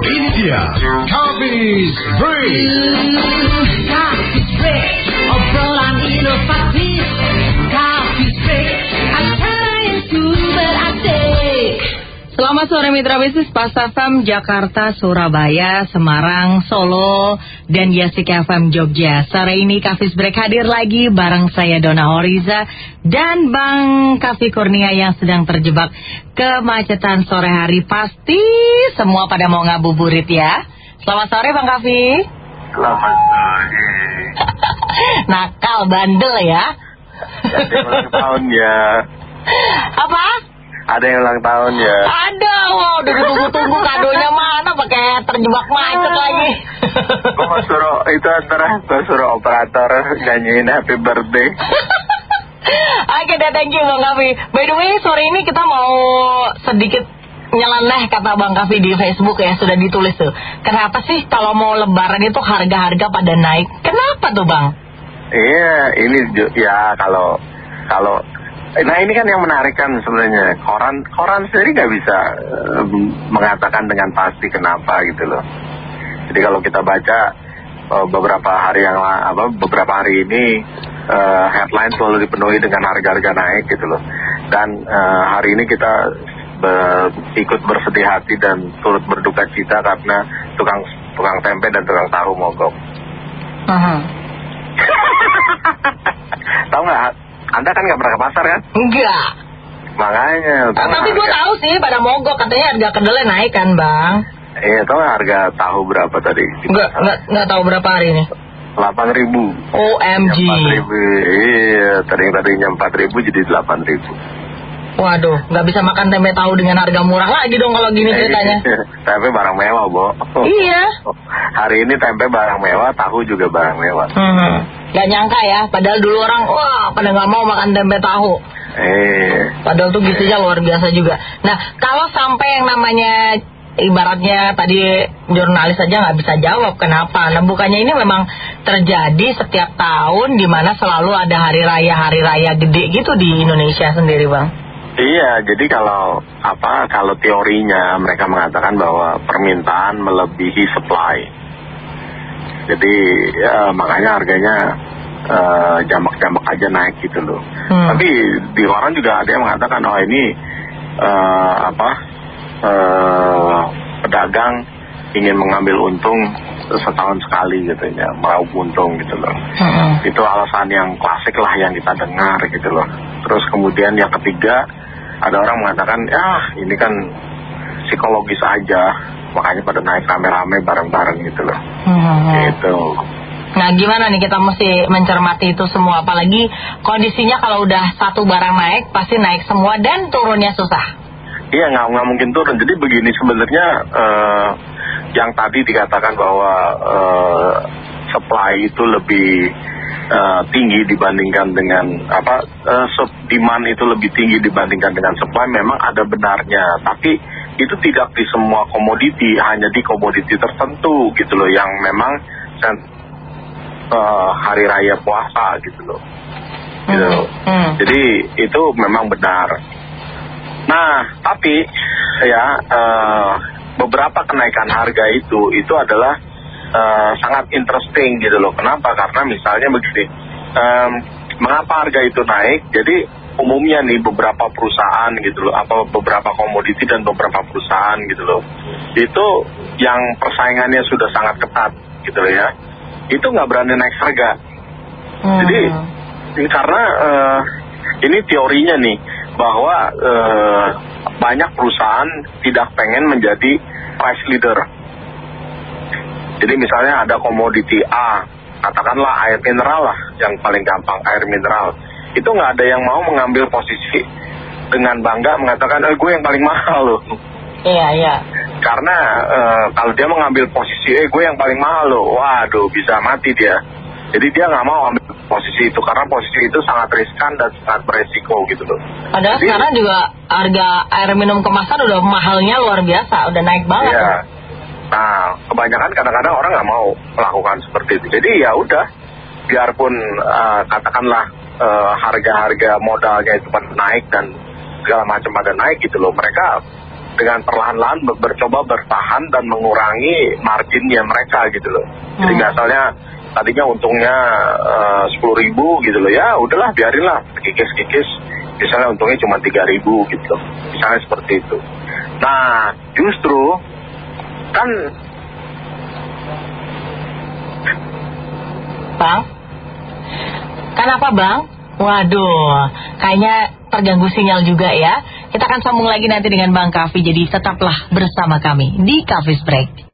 Ini dia Coffee Break. Coffee Break, obrolan inovatif. Coffee Break, acara yang super asik. Selamat sore mitra bisnis Pas FM Jakarta, Surabaya, Semarang, Solo, dan Yasik FM Jogja. Sore ini Coffee Break hadir lagi bareng saya Dona Horiza dan Bang Kavi Kurnia yang sedang terjebak kemacetan sore hari. Pasti semua pada mau ngabuburit ya. Selamat sore Bang Kavi. Selamat sore. Nakal bandel ya. Ada yang ulang tahun ya. Apa? Ada yang ulang tahun ya. Ada, wow, udah ditunggu-tunggu kadonya mana pakai terjebak macet lagi. Gue mau suruh itu gue suruh operator nyanyiin happy birthday. Oke deh, thank you Bang Kavi. By the way, sore ini kita mau sedikit nyeleneh kata Bang Kavi di Facebook ya, sudah ditulis tuh. Kenapa sih kalau mau lebaran itu harga-harga pada naik? Kenapa tuh Bang? Iya, ini ya kalau nah ini kan yang menarik kan sebenarnya. Koran sendiri nggak bisa mengatakan dengan pasti kenapa gitu loh. Jadi kalau kita baca beberapa hari ini headline selalu dipenuhi dengan harga-harga naik gitu loh. Dan hari ini kita ikut bersedih hati dan turut berduka cita karena tukang tempe dan tukang tahu mogok. Tahu nggak? Anda kan nggak pernah ke pasar kan? Enggak. Makanya. Tapi gue tahu sih pada mogok katanya harga kedelai naik kan Bang? Iya, tahu nggak harga tahu berapa tadi? Nggak tahu berapa hari ini. 8.000. OMG. 4.000. Iya, tadinya 4.000 jadi 8.000. Waduh, nggak bisa makan tempe tahu dengan harga murah lagi dong kalau gini ceritanya. Tempe barang mewah, Bo. Iya. Hari ini tempe barang mewah, tahu juga barang mewah. Gak nyangka ya, padahal dulu orang pada nggak mau makan tempe tahu. Padahal tuh gitunya luar biasa juga. Nah, kalau sampai yang namanya ibaratnya tadi jurnalis aja nggak bisa jawab kenapa. Nah, bukannya ini memang terjadi setiap tahun di mana selalu ada hari raya gede gitu di Indonesia sendiri, Bang. Iya, jadi kalau teorinya mereka mengatakan bahwa permintaan melebihi supply. Jadi makanya harganya jamak-jamak aja naik gitu loh. Tapi di orang juga ada yang mengatakan ini pedagang ingin mengambil untung setahun sekali gitu ya, meraup untung gitu loh. Itu alasan yang klasik lah yang kita dengar gitu loh. Terus kemudian yang ketiga, ada orang mengatakan ini kan psikologis aja, makanya pada naik rame-rame bareng-bareng gitu loh. Gitu. Nah gimana nih kita mesti mencermati itu semua, apalagi kondisinya kalau udah satu barang naik pasti naik semua dan turunnya susah. Iya, nggak mungkin turun. Jadi begini sebenarnya yang tadi dikatakan bahwa supply itu lebih tinggi dibandingkan dengan demand itu lebih tinggi dibandingkan dengan supply, memang ada benarnya. Tapi itu tidak di semua komoditi, hanya di komoditi tertentu gitu loh, yang memang hari raya puasa gitu loh. Gitu. Jadi itu memang benar. Nah, tapi ya beberapa kenaikan harga itu adalah sangat interesting gitu loh. Kenapa? Karena misalnya begini, mengapa harga itu naik? Jadi umumnya nih beberapa perusahaan gitu loh, beberapa komoditi dan beberapa perusahaan gitu loh, itu yang persaingannya sudah sangat ketat gitu loh ya, itu nggak berani naik harga. Jadi karena ini teorinya nih, bahwa banyak perusahaan tidak pengen menjadi price leader. Jadi misalnya ada komoditi A, katakanlah air mineral lah, yang paling gampang air mineral. Itu nggak ada yang mau mengambil posisi dengan bangga mengatakan, gue yang paling mahal loh. Iya. Karena kalau dia mengambil posisi, gue yang paling mahal loh, waduh bisa mati dia. Jadi dia nggak mau ambil posisi itu karena posisi itu sangat riskan dan sangat beresiko gitu loh. Padahal sekarang juga harga air minum kemasan udah mahalnya luar biasa, udah naik banget. Iya. Nah, kebanyakan kadang-kadang orang nggak mau melakukan seperti itu. Jadi ya udah, biarpun katakanlah harga-harga modalnya itu pada naik dan segala macam pada naik gitu loh, mereka dengan perlahan-lahan mencoba bertahan dan mengurangi marginnya mereka gitu loh. Jadi misalnya tadinya untungnya 10.000 gitu loh, ya udahlah biarinlah kikis-kikis, misalnya untungnya cuma 3.000 gitu, misalnya seperti itu. Nah justru kan Bang, kenapa Bang? Waduh, kayaknya terganggu sinyal juga ya. Kita akan sambung lagi nanti dengan Bang Kavi, jadi tetaplah bersama kami di Kavis Break.